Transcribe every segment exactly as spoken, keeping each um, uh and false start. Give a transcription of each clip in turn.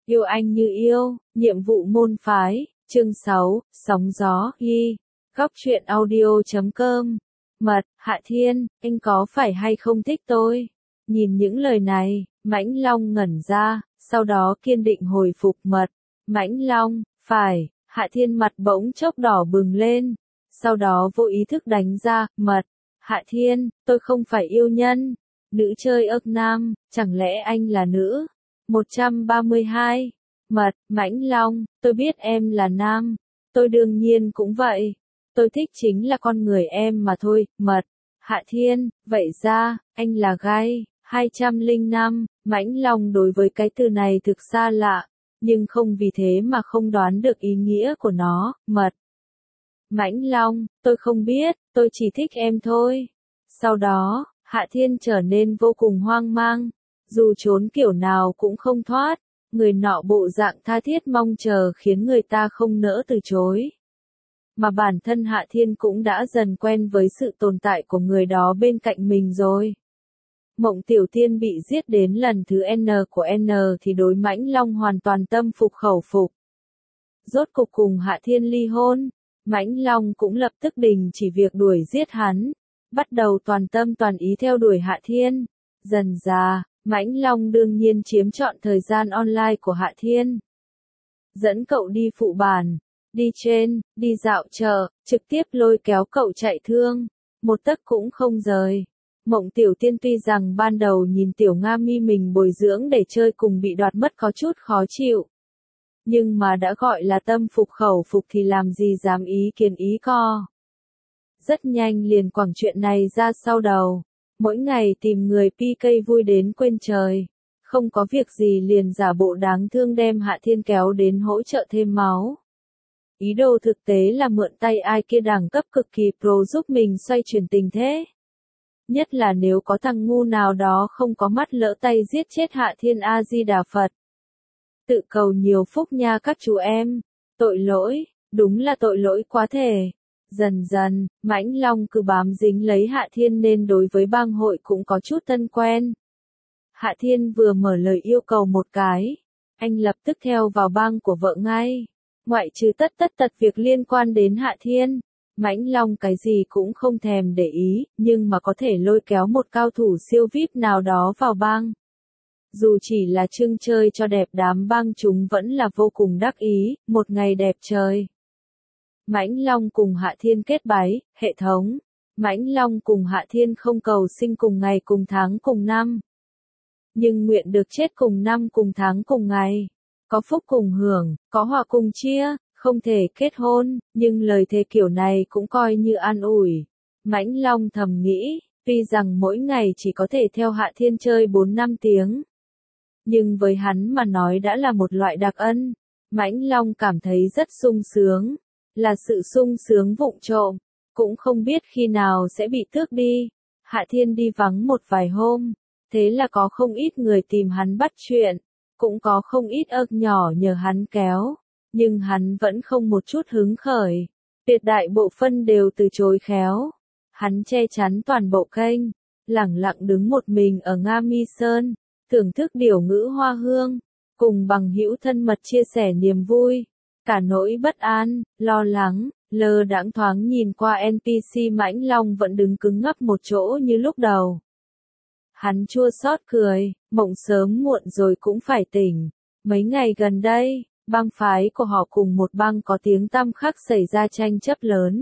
Yêu anh như yêu, nhiệm vụ môn phái, chương sáu, sóng gió, ghi, góc truyện audio.com. Mật, Hạ Thiên, anh có phải hay không thích tôi? Nhìn những lời này, Mãnh Long ngẩn ra, sau đó kiên định hồi phục Mật. Mãnh Long, phải, Hạ Thiên mặt bỗng chốc đỏ bừng lên, sau đó vô ý thức đánh ra, Mật. Hạ Thiên, tôi không phải yêu nhân. Nữ chơi ức nam, chẳng lẽ anh là nữ? một trăm ba mươi hai. Mật, Mãnh Long, tôi biết em là nam. Tôi đương nhiên cũng vậy. Tôi thích chính là con người em mà thôi. Mật, Hạ Thiên, vậy ra, anh là gay. hai trăm lẻ năm, Mãnh Long đối với cái từ này thực xa lạ, nhưng không vì thế mà không đoán được ý nghĩa của nó. Mật, Mãnh Long, tôi không biết, tôi chỉ thích em thôi. Sau đó, Hạ Thiên trở nên vô cùng hoang mang, dù trốn kiểu nào cũng không thoát, người nọ bộ dạng tha thiết mong chờ khiến người ta không nỡ từ chối. Mà bản thân Hạ Thiên cũng đã dần quen với sự tồn tại của người đó bên cạnh mình rồi. Mộng Tiểu Tiên bị giết đến lần thứ N của N thì đối Mãnh Long hoàn toàn tâm phục khẩu phục. Rốt cục cùng Hạ Thiên ly hôn, Mãnh Long cũng lập tức đình chỉ việc đuổi giết hắn, bắt đầu toàn tâm toàn ý theo đuổi Hạ Thiên. Dần dà, Mãnh Long đương nhiên chiếm trọn thời gian online của Hạ Thiên. Dẫn cậu đi phụ bản, đi trên, đi dạo chợ, trực tiếp lôi kéo cậu chạy thương, một tấc cũng không rời. Mộng Tiểu Tiên tuy rằng ban đầu nhìn Tiểu Nga Mi mình bồi dưỡng để chơi cùng bị đoạt mất có chút khó chịu. Nhưng mà đã gọi là tâm phục khẩu phục thì làm gì dám ý kiến ý co. Rất nhanh liền quẳng chuyện này ra sau đầu. Mỗi ngày tìm người pê ca vui đến quên trời. Không có việc gì liền giả bộ đáng thương đem Hạ Thiên kéo đến hỗ trợ thêm máu. Ý đồ thực tế là mượn tay ai kia đẳng cấp cực kỳ pro giúp mình xoay chuyển tình thế. Nhất là nếu có thằng ngu nào đó không có mắt lỡ tay giết chết Hạ Thiên A-di-đà Phật. Tự cầu nhiều phúc nha các chú em. Tội lỗi, đúng là tội lỗi quá thể. Dần dần, Mãnh Long cứ bám dính lấy Hạ Thiên nên đối với bang hội cũng có chút thân quen. Hạ Thiên vừa mở lời yêu cầu một cái, anh lập tức theo vào bang của vợ ngay. Ngoại trừ tất tất tật việc liên quan đến Hạ Thiên, Mãnh Long cái gì cũng không thèm để ý, nhưng mà có thể lôi kéo một cao thủ siêu vi ai pi nào đó vào bang. Dù chỉ là trưng chơi cho đẹp đám bang chúng vẫn là vô cùng đắc ý, một ngày đẹp trời. Mãnh Long cùng Hạ Thiên kết bái, hệ thống. Mãnh Long cùng Hạ Thiên không cầu sinh cùng ngày cùng tháng cùng năm. Nhưng nguyện được chết cùng năm cùng tháng cùng ngày. Có phúc cùng hưởng, có họa cùng chia, không thể kết hôn, nhưng lời thề kiểu này cũng coi như an ủi. Mãnh Long thầm nghĩ, tuy rằng mỗi ngày chỉ có thể theo Hạ Thiên chơi bốn năm tiếng. Nhưng với hắn mà nói đã là một loại đặc ân. Mãnh Long cảm thấy rất sung sướng. Là sự sung sướng vụng trộm, cũng không biết khi nào sẽ bị tước đi. Hạ Thiên đi vắng một vài hôm, thế là có không ít người tìm hắn bắt chuyện, cũng có không ít ức nhỏ nhờ hắn kéo, nhưng hắn vẫn không một chút hứng khởi. Tuyệt đại bộ phân đều từ chối khéo. Hắn che chắn toàn bộ kênh, lẳng lặng đứng một mình ở Nga Mi Sơn, thưởng thức điểu ngữ hoa hương, cùng bằng hữu thân mật chia sẻ niềm vui. Cả nỗi bất an, lo lắng, lơ đãng thoáng nhìn qua en pê xê Mãnh Long vẫn đứng cứng ngắc một chỗ như lúc đầu. Hắn chua xót cười, mộng sớm muộn rồi cũng phải tỉnh. Mấy ngày gần đây, bang phái của họ cùng một bang có tiếng tăm khác xảy ra tranh chấp lớn.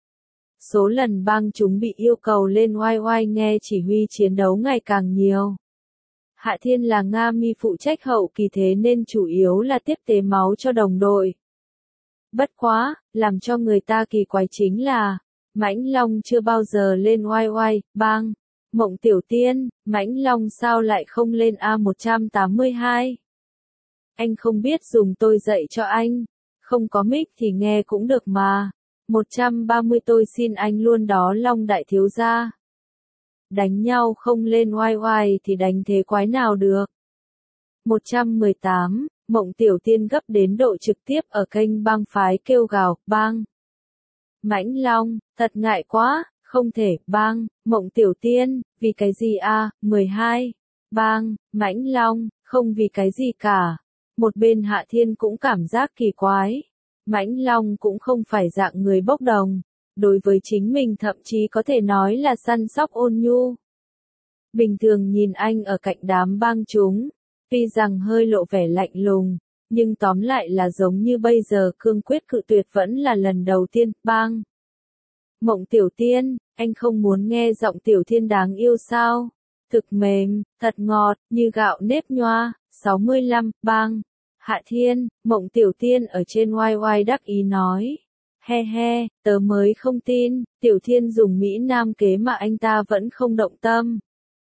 Số lần bang chúng bị yêu cầu lên oai oai nghe chỉ huy chiến đấu ngày càng nhiều. Hạ Thiên là Nga Mi phụ trách hậu kỳ thế nên chủ yếu là tiếp tế máu cho đồng đội. Bất quá, làm cho người ta kỳ quái chính là, Mãnh Long chưa bao giờ lên oai oai, bang. Mộng Tiểu Tiên, Mãnh Long sao lại không lên A một trăm tám mươi hai? Anh không biết dùng tôi dạy cho anh. Không có mic thì nghe cũng được mà. một trăm ba mươi tôi xin anh luôn đó Long đại thiếu gia. Đánh nhau không lên oai oai thì đánh thế quái nào được. một trăm mười tám, Mộng Tiểu Tiên gấp đến độ trực tiếp ở kênh bang phái kêu gào, bang. Mãnh Long, thật ngại quá, không thể, bang, Mộng Tiểu Tiên, vì cái gì a? mười hai, bang, Mãnh Long, không vì cái gì cả. Một bên Hạ Thiên cũng cảm giác kỳ quái. Mãnh Long cũng không phải dạng người bốc đồng. Đối với chính mình thậm chí có thể nói là săn sóc ôn nhu. Bình thường nhìn anh ở cạnh đám bang chúng, tuy rằng hơi lộ vẻ lạnh lùng, nhưng tóm lại là giống như bây giờ cương quyết cự tuyệt vẫn là lần đầu tiên, bang. Mộng Tiểu Tiên, anh không muốn nghe giọng Tiểu Thiên đáng yêu sao? Thực mềm, thật ngọt, như gạo nếp nhoa, sáu mươi lăm, bang. Hạ Thiên, Mộng Tiểu Tiên ở trên oai oai đắc ý nói. He he, tớ mới không tin, Tiểu Thiên dùng Mỹ Nam kế mà anh ta vẫn không động tâm.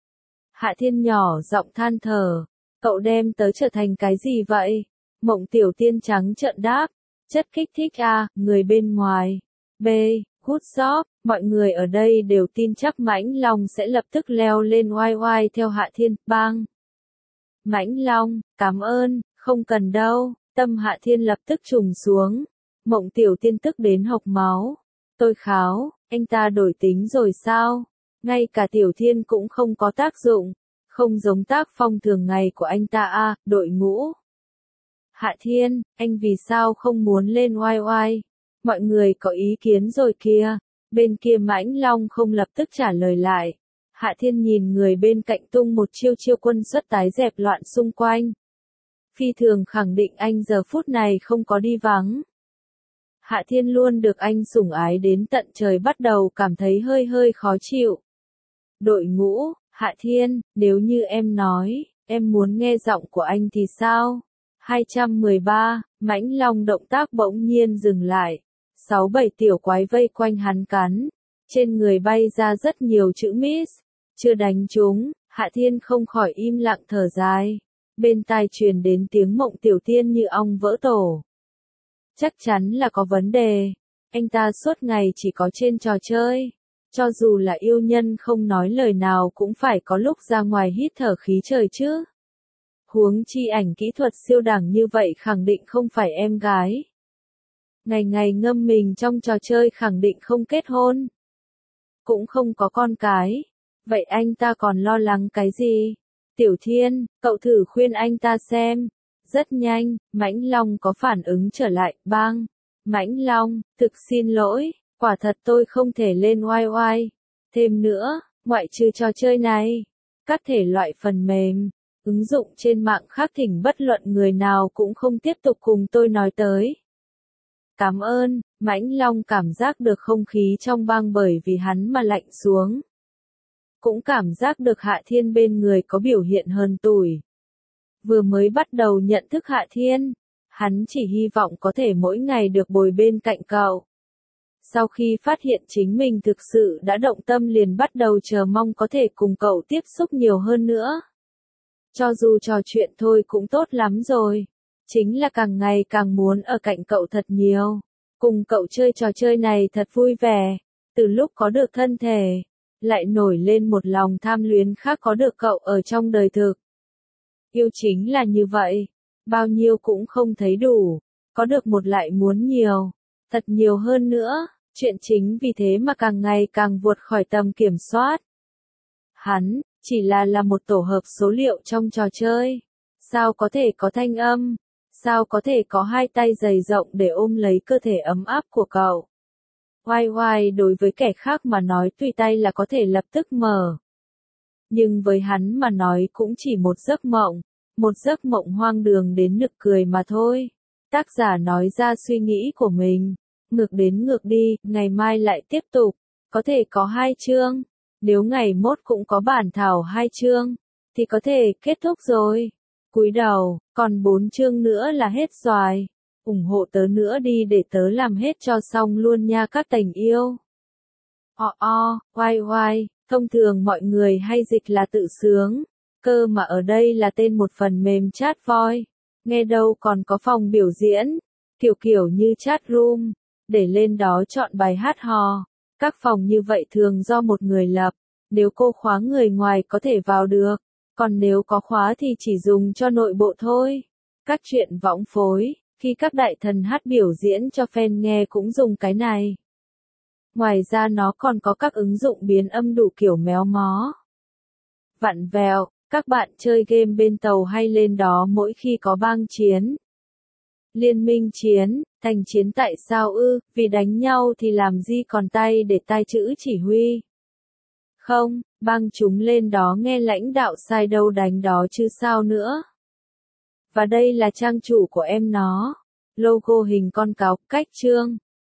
Hạ Thiên nhỏ giọng than thở, cậu đem tớ trở thành cái gì vậy? Mộng Tiểu Tiên trắng trợn đáp, chất kích thích à, người bên ngoài. B. Good job, mọi người ở đây đều tin chắc Mãnh Long sẽ lập tức leo lên oai oai theo Hạ Thiên, bang. Mãnh Long, cảm ơn, không cần đâu, tâm Hạ Thiên lập tức trùng xuống. Mộng Tiểu Tiên tức đến hộc máu. Tôi kháo, anh ta đổi tính rồi sao? Ngay cả Tiểu Thiên cũng không có tác dụng. Không giống tác phong thường ngày của anh ta à, đội ngũ. Hạ Thiên, anh vì sao không muốn lên oai oai? Mọi người có ý kiến rồi kìa. Bên kia Mãnh Long không lập tức trả lời lại. Hạ Thiên nhìn người bên cạnh tung một chiêu chiêu quân xuất tái dẹp loạn xung quanh. Phi thường khẳng định anh giờ phút này không có đi vắng. Hạ Thiên luôn được anh sủng ái đến tận trời bắt đầu cảm thấy hơi hơi khó chịu. Đội ngũ, Hạ Thiên, nếu như em nói, em muốn nghe giọng của anh thì sao? hai trăm mười ba, Mãnh Long động tác bỗng nhiên dừng lại. Sáu bảy tiểu quái vây quanh hắn cắn. Trên người bay ra rất nhiều chữ miss. Chưa đánh trúng, Hạ Thiên không khỏi im lặng thở dài. Bên tai truyền đến tiếng Mộng Tiểu Tiên như ong vỡ tổ. Chắc chắn là có vấn đề. Anh ta suốt ngày chỉ có trên trò chơi. Cho dù là yêu nhân không nói lời nào cũng phải có lúc ra ngoài hít thở khí trời chứ. Huống chi ảnh kỹ thuật siêu đẳng như vậy khẳng định không phải em gái. Ngày ngày ngâm mình trong trò chơi khẳng định không kết hôn. Cũng không có con cái. Vậy anh ta còn lo lắng cái gì? Tiểu Thiên, cậu thử khuyên anh ta xem. Rất nhanh, Mãnh Long có phản ứng trở lại, bang. Mãnh Long, thực xin lỗi, quả thật tôi không thể lên oai oai. Thêm nữa, ngoại trừ trò chơi này, các thể loại phần mềm, ứng dụng trên mạng khác thỉnh bất luận người nào cũng không tiếp tục cùng tôi nói tới. Cảm ơn, Mãnh Long cảm giác được không khí trong bang bởi vì hắn mà lạnh xuống. Cũng cảm giác được Hạ Thiên bên người có biểu hiện hơn tủi. Vừa mới bắt đầu nhận thức Hạ Thiên, hắn chỉ hy vọng có thể mỗi ngày được bồi bên cạnh cậu. Sau khi phát hiện chính mình thực sự đã động tâm liền bắt đầu chờ mong có thể cùng cậu tiếp xúc nhiều hơn nữa. Cho dù trò chuyện thôi cũng tốt lắm rồi. Chính là càng ngày càng muốn ở cạnh cậu thật nhiều. Cùng cậu chơi trò chơi này thật vui vẻ. Từ lúc có được thân thể, lại nổi lên một lòng tham luyến khác có được cậu ở trong đời thực. Yêu chính là như vậy. Bao nhiêu cũng không thấy đủ. Có được một lại muốn nhiều. Thật nhiều hơn nữa. Chuyện chính vì thế mà càng ngày càng vượt khỏi tầm kiểm soát. Hắn, chỉ là là một tổ hợp số liệu trong trò chơi. Sao có thể có thanh âm? Sao có thể có hai tay dày rộng để ôm lấy cơ thể ấm áp của cậu? Oai oai đối với kẻ khác mà nói tùy tay là có thể lập tức mở. Nhưng với hắn mà nói cũng chỉ một giấc mộng. Một giấc mộng hoang đường đến nực cười mà thôi. Tác giả nói ra suy nghĩ của mình. Ngược đến ngược đi, ngày mai lại tiếp tục. Có thể có hai chương. Nếu ngày mốt cũng có bản thảo hai chương, thì có thể kết thúc rồi. Cúi đầu, còn bốn chương nữa là hết rồi. Ủng hộ tớ nữa đi để tớ làm hết cho xong luôn nha các tình yêu. O o, oai oai, thông thường mọi người hay dịch là tự sướng. Cơ mà ở đây là tên một phần mềm chat voice. Nghe đâu còn có phòng biểu diễn. Kiểu kiểu như chat room. Để lên đó chọn bài hát hò. Các phòng như vậy thường do một người lập. Nếu cô khóa người ngoài có thể vào được. Còn nếu có khóa thì chỉ dùng cho nội bộ thôi. Các chuyện võng phối, khi các đại thần hát biểu diễn cho fan nghe cũng dùng cái này. Ngoài ra nó còn có các ứng dụng biến âm đủ kiểu méo mó. Vặn vẹo, Các bạn chơi game bên tàu hay lên đó mỗi khi có bang chiến? Liên minh chiến, thành chiến tại sao ư, vì đánh nhau thì làm gì còn tay để tai chữ chỉ huy. Không, bang chúng lên đó nghe lãnh đạo sai đâu đánh đó chứ sao nữa. Và đây là trang chủ của em nó. Logo hình con cáo, cách chương.